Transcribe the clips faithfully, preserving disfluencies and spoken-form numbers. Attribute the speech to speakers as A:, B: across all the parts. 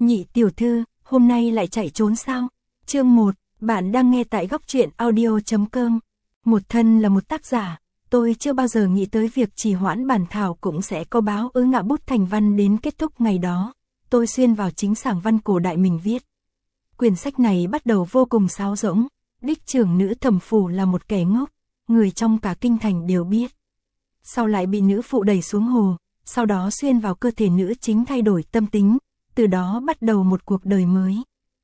A: Nhị tiểu thư, hôm nay lại chạy trốn sao? Chương một, bạn đang nghe tại góc truyện audio chấm com. Một thân là một tác giả, tôi chưa bao giờ nghĩ tới việc trì hoãn bản thảo cũng sẽ có báo ứng ngã bút thành văn đến kết thúc ngày đó. Tôi xuyên vào chính sảng văn cổ đại mình viết. Quyển sách này bắt đầu vô cùng sáo rỗng, đích trưởng nữ Thẩm Phủ là một kẻ ngốc, người trong cả kinh thành đều biết. Sau lại bị nữ phụ đẩy xuống hồ, sau đó xuyên vào cơ thể nữ chính thay đổi tâm tính, từ đó bắt đầu một cuộc đời mới.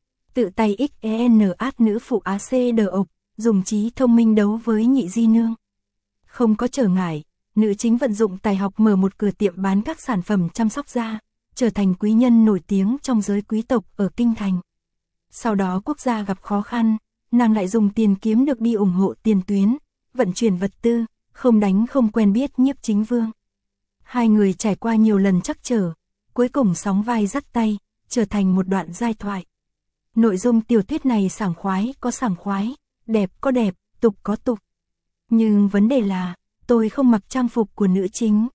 A: Tự tay ích en át nữ phụ á xê đờ ộc, dùng trí thông minh đấu với nhị di nương. Không có trở ngại, nữ chính vận dụng tài học mở một cửa tiệm bán các sản phẩm chăm sóc da, trở thành quý nhân nổi tiếng trong giới quý tộc ở kinh thành. Sau đó quốc gia gặp khó khăn, nàng lại dùng tiền kiếm được đi ủng hộ tiền tuyến, vận chuyển vật tư, không đánh không quen biết Nhiếp Chính Vương. Hai người trải qua nhiều lần trắc trở, cuối cùng sóng vai dắt tay, trở thành một đoạn giai thoại. Nội dung tiểu thuyết này sảng khoái có sảng khoái, đẹp có đẹp, tục có tục. Nhưng vấn đề là, tôi không mặc trang phục của nữ chính,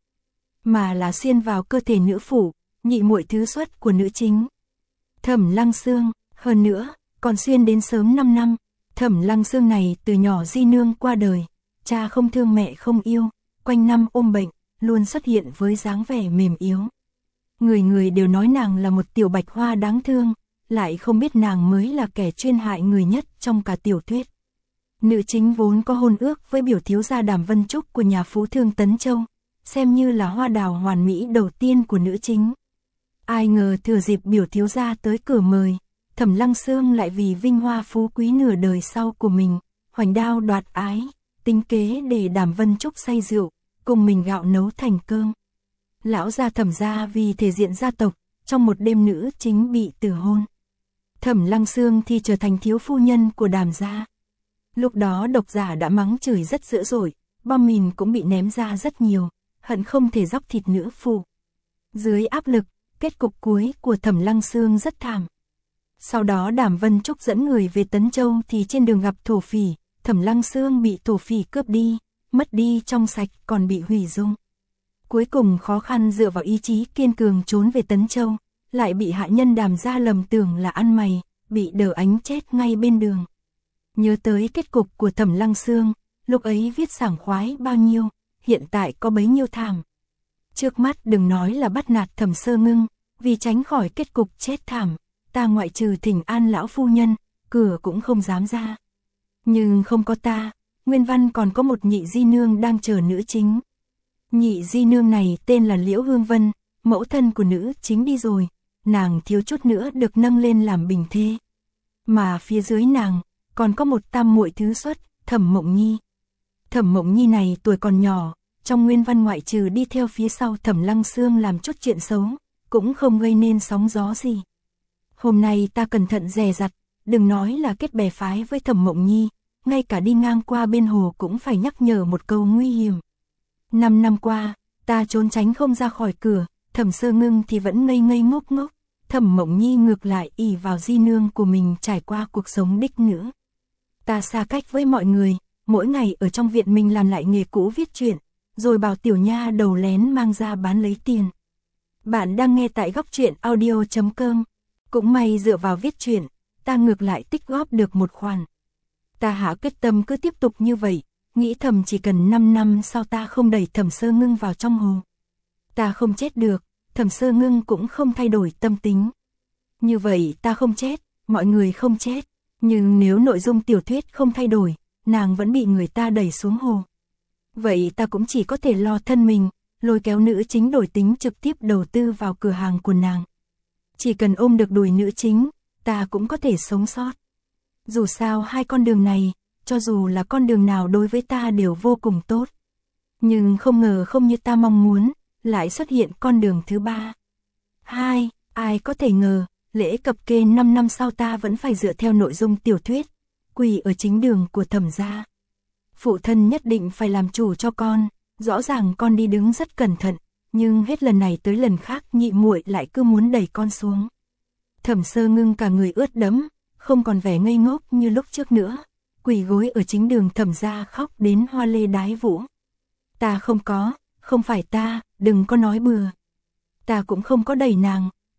A: mà là xuyên vào cơ thể nữ phụ, nhị muội thứ xuất của nữ chính. Thẩm Lăng Xương, hơn nữa, còn xuyên đến sớm năm năm, Thẩm Lăng Xương này từ nhỏ di nương qua đời, cha không thương mẹ không yêu, quanh năm ôm bệnh, luôn xuất hiện với dáng vẻ mềm yếu. Người người đều nói nàng là một tiểu bạch hoa đáng thương, lại không biết nàng mới là kẻ chuyên hại người nhất trong cả tiểu thuyết. Nữ chính vốn có hôn ước với biểu thiếu gia Đàm Vân Trúc của nhà phú thương Tấn Châu, xem như là hoa đào hoàn mỹ đầu tiên của nữ chính. Ai ngờ thừa dịp biểu thiếu gia tới cửa mời, Thẩm Lăng Xương lại vì vinh hoa phú quý nửa đời sau của mình, hoành đao đoạt ái, tính kế để Đàm Vân Trúc say rượu, cùng mình gạo nấu thành cơm. Lão gia Thẩm gia vì thể diện gia tộc, trong một đêm nữ chính bị từ hôn. Thẩm Lăng Xương thì trở thành thiếu phu nhân của Đàm gia. Lúc đó độc giả đã mắng chửi rất dữ dội, bom mìn cũng bị ném ra rất nhiều, hận không thể dóc thịt nữ phụ. Dưới áp lực, kết cục cuối của Thẩm Lăng Xương rất thảm. Sau đó Đàm Vân Trúc dẫn người về Tấn Châu thì trên đường gặp thổ phỉ, Thẩm Lăng Xương bị thổ phỉ cướp đi, mất đi trong sạch còn bị hủy dung. Cuối cùng khó khăn dựa vào ý chí kiên cường trốn về Tấn Châu, lại bị hạ nhân Đàm gia lầm tưởng là ăn mày, bị Đờ Ánh chết ngay bên đường. Nhớ tới kết cục của Thẩm Lăng Xương, lúc ấy viết sảng khoái bao nhiêu, hiện tại có bấy nhiêu thảm. Trước mắt đừng nói là bắt nạt Thẩm Sơ Ngưng, vì tránh khỏi kết cục chết thảm, ta ngoại trừ thỉnh an lão phu nhân, cửa cũng không dám ra. Nhưng không có ta, nguyên văn còn có một nhị di nương đang chờ nữ chính. Nhị di nương này tên là Liễu Hương Vân, mẫu thân của nữ chính đi rồi, nàng thiếu chút nữa được nâng lên làm bình thê. Mà phía dưới nàng, còn có một tam muội thứ xuất, Thẩm Mộng Nhi. Thẩm Mộng Nhi này tuổi còn nhỏ, trong nguyên văn ngoại trừ đi theo phía sau Thẩm Lăng Xương làm chút chuyện xấu, cũng không gây nên sóng gió gì. Hôm nay ta cẩn thận dè dặt, đừng nói là kết bè phái với Thẩm Mộng Nhi, ngay cả đi ngang qua bên hồ cũng phải nhắc nhở một câu nguy hiểm. Năm năm qua, ta trốn tránh không ra khỏi cửa, Thẩm Sơ Ngưng thì vẫn ngây ngây ngốc ngốc, Thẩm Mộng Nhi ngược lại ỷ vào di nương của mình trải qua cuộc sống đích nữ. Ta xa cách với mọi người, mỗi ngày ở trong viện mình làm lại nghề cũ viết truyện, rồi bảo tiểu nha đầu lén mang ra bán lấy tiền. Bạn đang nghe tại góc truyện audio chấm com. Cũng may dựa vào viết truyện, ta ngược lại tích góp được một khoản. Ta hạ quyết tâm cứ tiếp tục như vậy, nghĩ thầm chỉ cần năm năm sau ta không đẩy Thẩm Sơ Ngưng vào trong hồ. Ta không chết được, Thẩm Sơ Ngưng cũng không thay đổi tâm tính. Như vậy ta không chết, mọi người không chết. Nhưng nếu nội dung tiểu thuyết không thay đổi, nàng vẫn bị người ta đẩy xuống hồ. Vậy ta cũng chỉ có thể lo thân mình, lôi kéo nữ chính đổi tính trực tiếp đầu tư vào cửa hàng của nàng. Chỉ cần ôm được đùi nữ chính, ta cũng có thể sống sót. Dù sao hai con đường này, cho dù là con đường nào đối với ta đều vô cùng tốt. Nhưng không ngờ không như ta mong muốn, lại xuất hiện con đường thứ ba. Hai, ai có thể ngờ, lễ cập kê năm năm sau ta vẫn phải dựa theo nội dung tiểu thuyết, quỳ ở chính đường của Thẩm gia. Phụ thân nhất định phải làm chủ cho con, rõ ràng con đi đứng rất cẩn thận, nhưng hết lần này tới lần khác nhị muội lại cứ muốn đẩy con xuống. Thẩm Sơ Ngưng cả người ướt đẫm, không còn vẻ ngây ngốc như lúc trước nữa, quỳ gối ở chính đường Thẩm gia khóc đến hoa lê đái vũ. Ta không có, không phải ta, đừng có nói bừa. Ta cũng không có đẩy nàng,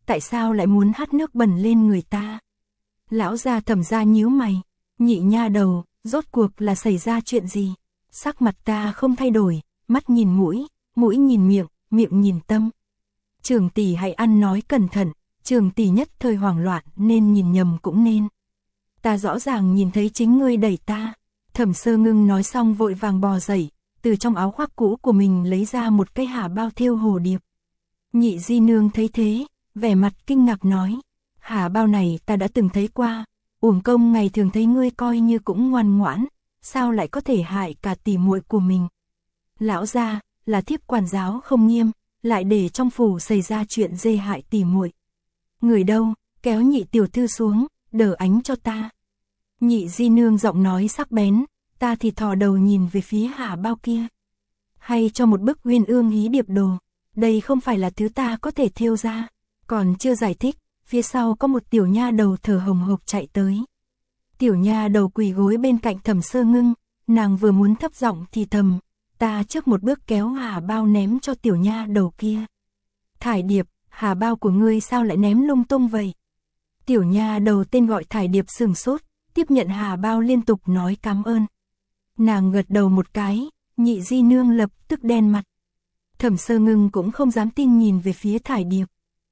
A: tại sao lại muốn hắt nước bẩn lên người ta? Lão gia Thẩm gia nhíu mày, nhị nha đầu, rốt cuộc là xảy ra chuyện gì? Sắc mặt ta không thay đổi, mắt nhìn mũi, mũi nhìn miệng, miệng nhìn tâm. Trường tỷ hãy ăn nói cẩn thận, trường tỷ nhất thời hoảng loạn nên nhìn nhầm cũng nên. Ta rõ ràng nhìn thấy chính ngươi đẩy ta. Thẩm Sơ Ngưng nói xong vội vàng bò dậy, từ trong áo khoác cũ của mình lấy ra một cái hà bao thêu hồ điệp. Nhị di nương thấy thế, vẻ mặt kinh ngạc nói, hà bao này ta đã từng thấy qua, uổng công ngày thường thấy ngươi coi như cũng ngoan ngoãn, sao lại có thể hại cả tỷ muội của mình. Lão gia, là thiếp quản giáo không nghiêm, lại để trong phủ xảy ra chuyện dê hại tỷ muội. Người đâu, kéo nhị tiểu thư xuống, đỡ ánh cho ta. Nhị di nương giọng nói sắc bén, ta thì thò đầu nhìn về phía hà bao kia. Hay cho một bức uyên ương hí điệp đồ, đây không phải là thứ ta có thể thêu ra. Còn chưa giải thích, phía sau có một tiểu nha đầu thở hồng hộc chạy tới. Tiểu nha đầu quỳ gối bên cạnh Thẩm Sơ Ngưng, nàng vừa muốn thấp giọng thì thầm, ta trước một bước kéo hà bao ném cho tiểu nha đầu kia. Thải Điệp, hà bao của ngươi sao lại ném lung tung vậy? Tiểu nha đầu tên gọi Thải Điệp sừng sốt, tiếp nhận hà bao liên tục nói cảm ơn. Nàng gật đầu một cái, nhị di nương lập tức đen mặt. Thẩm Sơ Ngưng cũng không dám tin nhìn về phía Thải Điệp.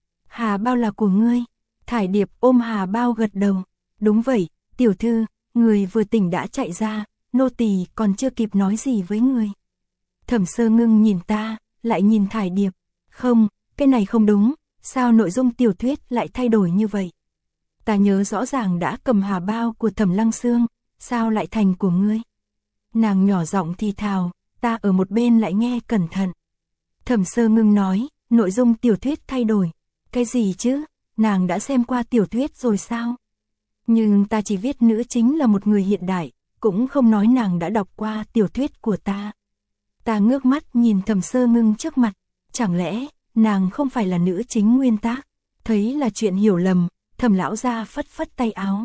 A: Hà bao là của ngươi. Thải Điệp ôm hà bao gật đầu. Đúng vậy, tiểu thư, người vừa tỉnh đã chạy ra, nô tỳ còn chưa kịp nói gì với người. Thẩm Sơ Ngưng nhìn ta, lại nhìn Thải Điệp. Không, cái này không đúng, sao nội dung tiểu thuyết lại thay đổi như vậy? Ta nhớ rõ ràng đã cầm hà bao của Thẩm Lăng Xương, sao lại thành của ngươi? Nàng nhỏ giọng thì thào, ta ở một bên lại nghe cẩn thận. Thẩm Sơ Ngưng nói, nội dung tiểu thuyết thay đổi. Cái gì chứ, nàng đã xem qua tiểu thuyết rồi sao? Nhưng ta chỉ viết nữ chính là một người hiện đại, cũng không nói nàng đã đọc qua tiểu thuyết của ta. Ta ngước mắt nhìn Thẩm Sơ Ngưng trước mặt, chẳng lẽ nàng không phải là nữ chính nguyên tác? Thấy là chuyện hiểu lầm, Thẩm lão gia phất phất tay áo.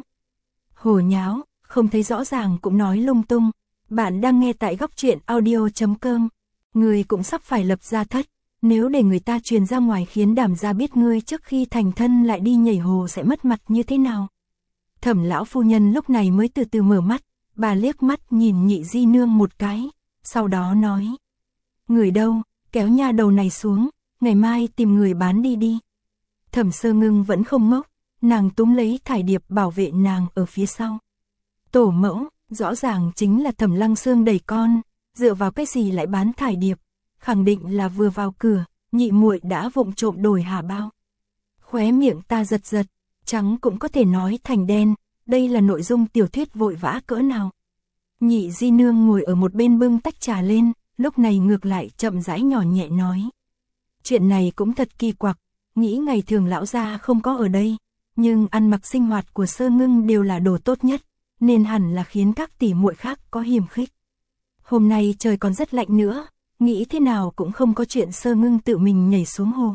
A: Hồ nháo, không thấy rõ ràng cũng nói lung tung. Bạn đang nghe tại góc truyện audio chấm com. Người cũng sắp phải lập gia thất, nếu để người ta truyền ra ngoài khiến Đàm gia biết ngươi trước khi thành thân lại đi nhảy hồ sẽ mất mặt như thế nào? Thẩm lão phu nhân lúc này mới từ từ mở mắt, bà liếc mắt nhìn nhị di nương một cái, sau đó nói. Người đâu, kéo nha đầu này xuống, ngày mai tìm người bán đi đi. Thẩm Sơ Ngưng vẫn không ngốc, nàng túm lấy Thải Điệp bảo vệ nàng ở phía sau. Tổ mẫu, rõ ràng chính là Thẩm Lăng Xương đẩy con, dựa vào cái gì lại bán Thải Điệp, khẳng định là vừa vào cửa, nhị muội đã vụng trộm đổi hà bao. Khóe miệng ta giật giật, trắng cũng có thể nói thành đen, đây là nội dung tiểu thuyết vội vã cỡ nào. Nhị di nương ngồi ở một bên bưng tách trà lên, lúc này ngược lại chậm rãi nhỏ nhẹ nói. Chuyện này cũng thật kỳ quặc, nghĩ ngày thường lão gia không có ở đây, nhưng ăn mặc sinh hoạt của Sơ Ngưng đều là đồ tốt nhất, nên hẳn là khiến các tỷ muội khác có hiềm khích. Hôm nay trời còn rất lạnh nữa, nghĩ thế nào cũng không có chuyện Sơ Ngưng tự mình nhảy xuống hồ.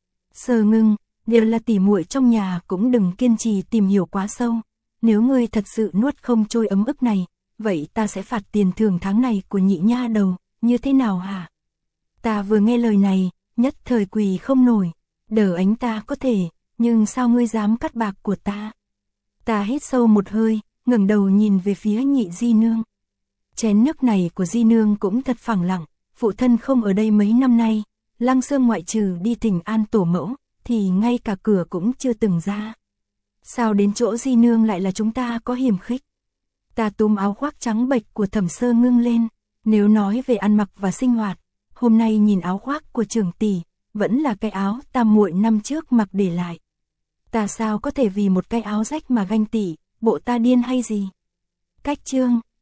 A: Sơ Ngưng, đều là tỷ muội trong nhà cũng đừng kiên trì tìm hiểu quá sâu, nếu ngươi thật sự nuốt không trôi ấm ức này, vậy ta sẽ phạt tiền thưởng tháng này của nhị nha đầu, như thế nào hả? Ta vừa nghe lời này, nhất thời quỳ không nổi, đỡ ánh ta có thể, nhưng sao ngươi dám cắt bạc của ta? Ta hít sâu một hơi, ngẩng đầu nhìn về phía nhị di nương. Chén nước này của di nương cũng thật phẳng lặng, phụ thân không ở đây mấy năm nay, Lăng Xương ngoại trừ đi thỉnh an tổ mẫu, thì ngay cả cửa cũng chưa từng ra. Sao đến chỗ di nương lại là chúng ta có hiềm khích? Ta túm áo khoác trắng bệch của Thẩm Sơ Ngưng lên, nếu nói về ăn mặc và sinh hoạt, hôm nay nhìn áo khoác của trưởng tỷ, vẫn là cái áo ta muội năm trước mặc để lại. Ta sao có thể vì một cái áo rách mà ganh tị, bộ ta điên hay gì? Cách chương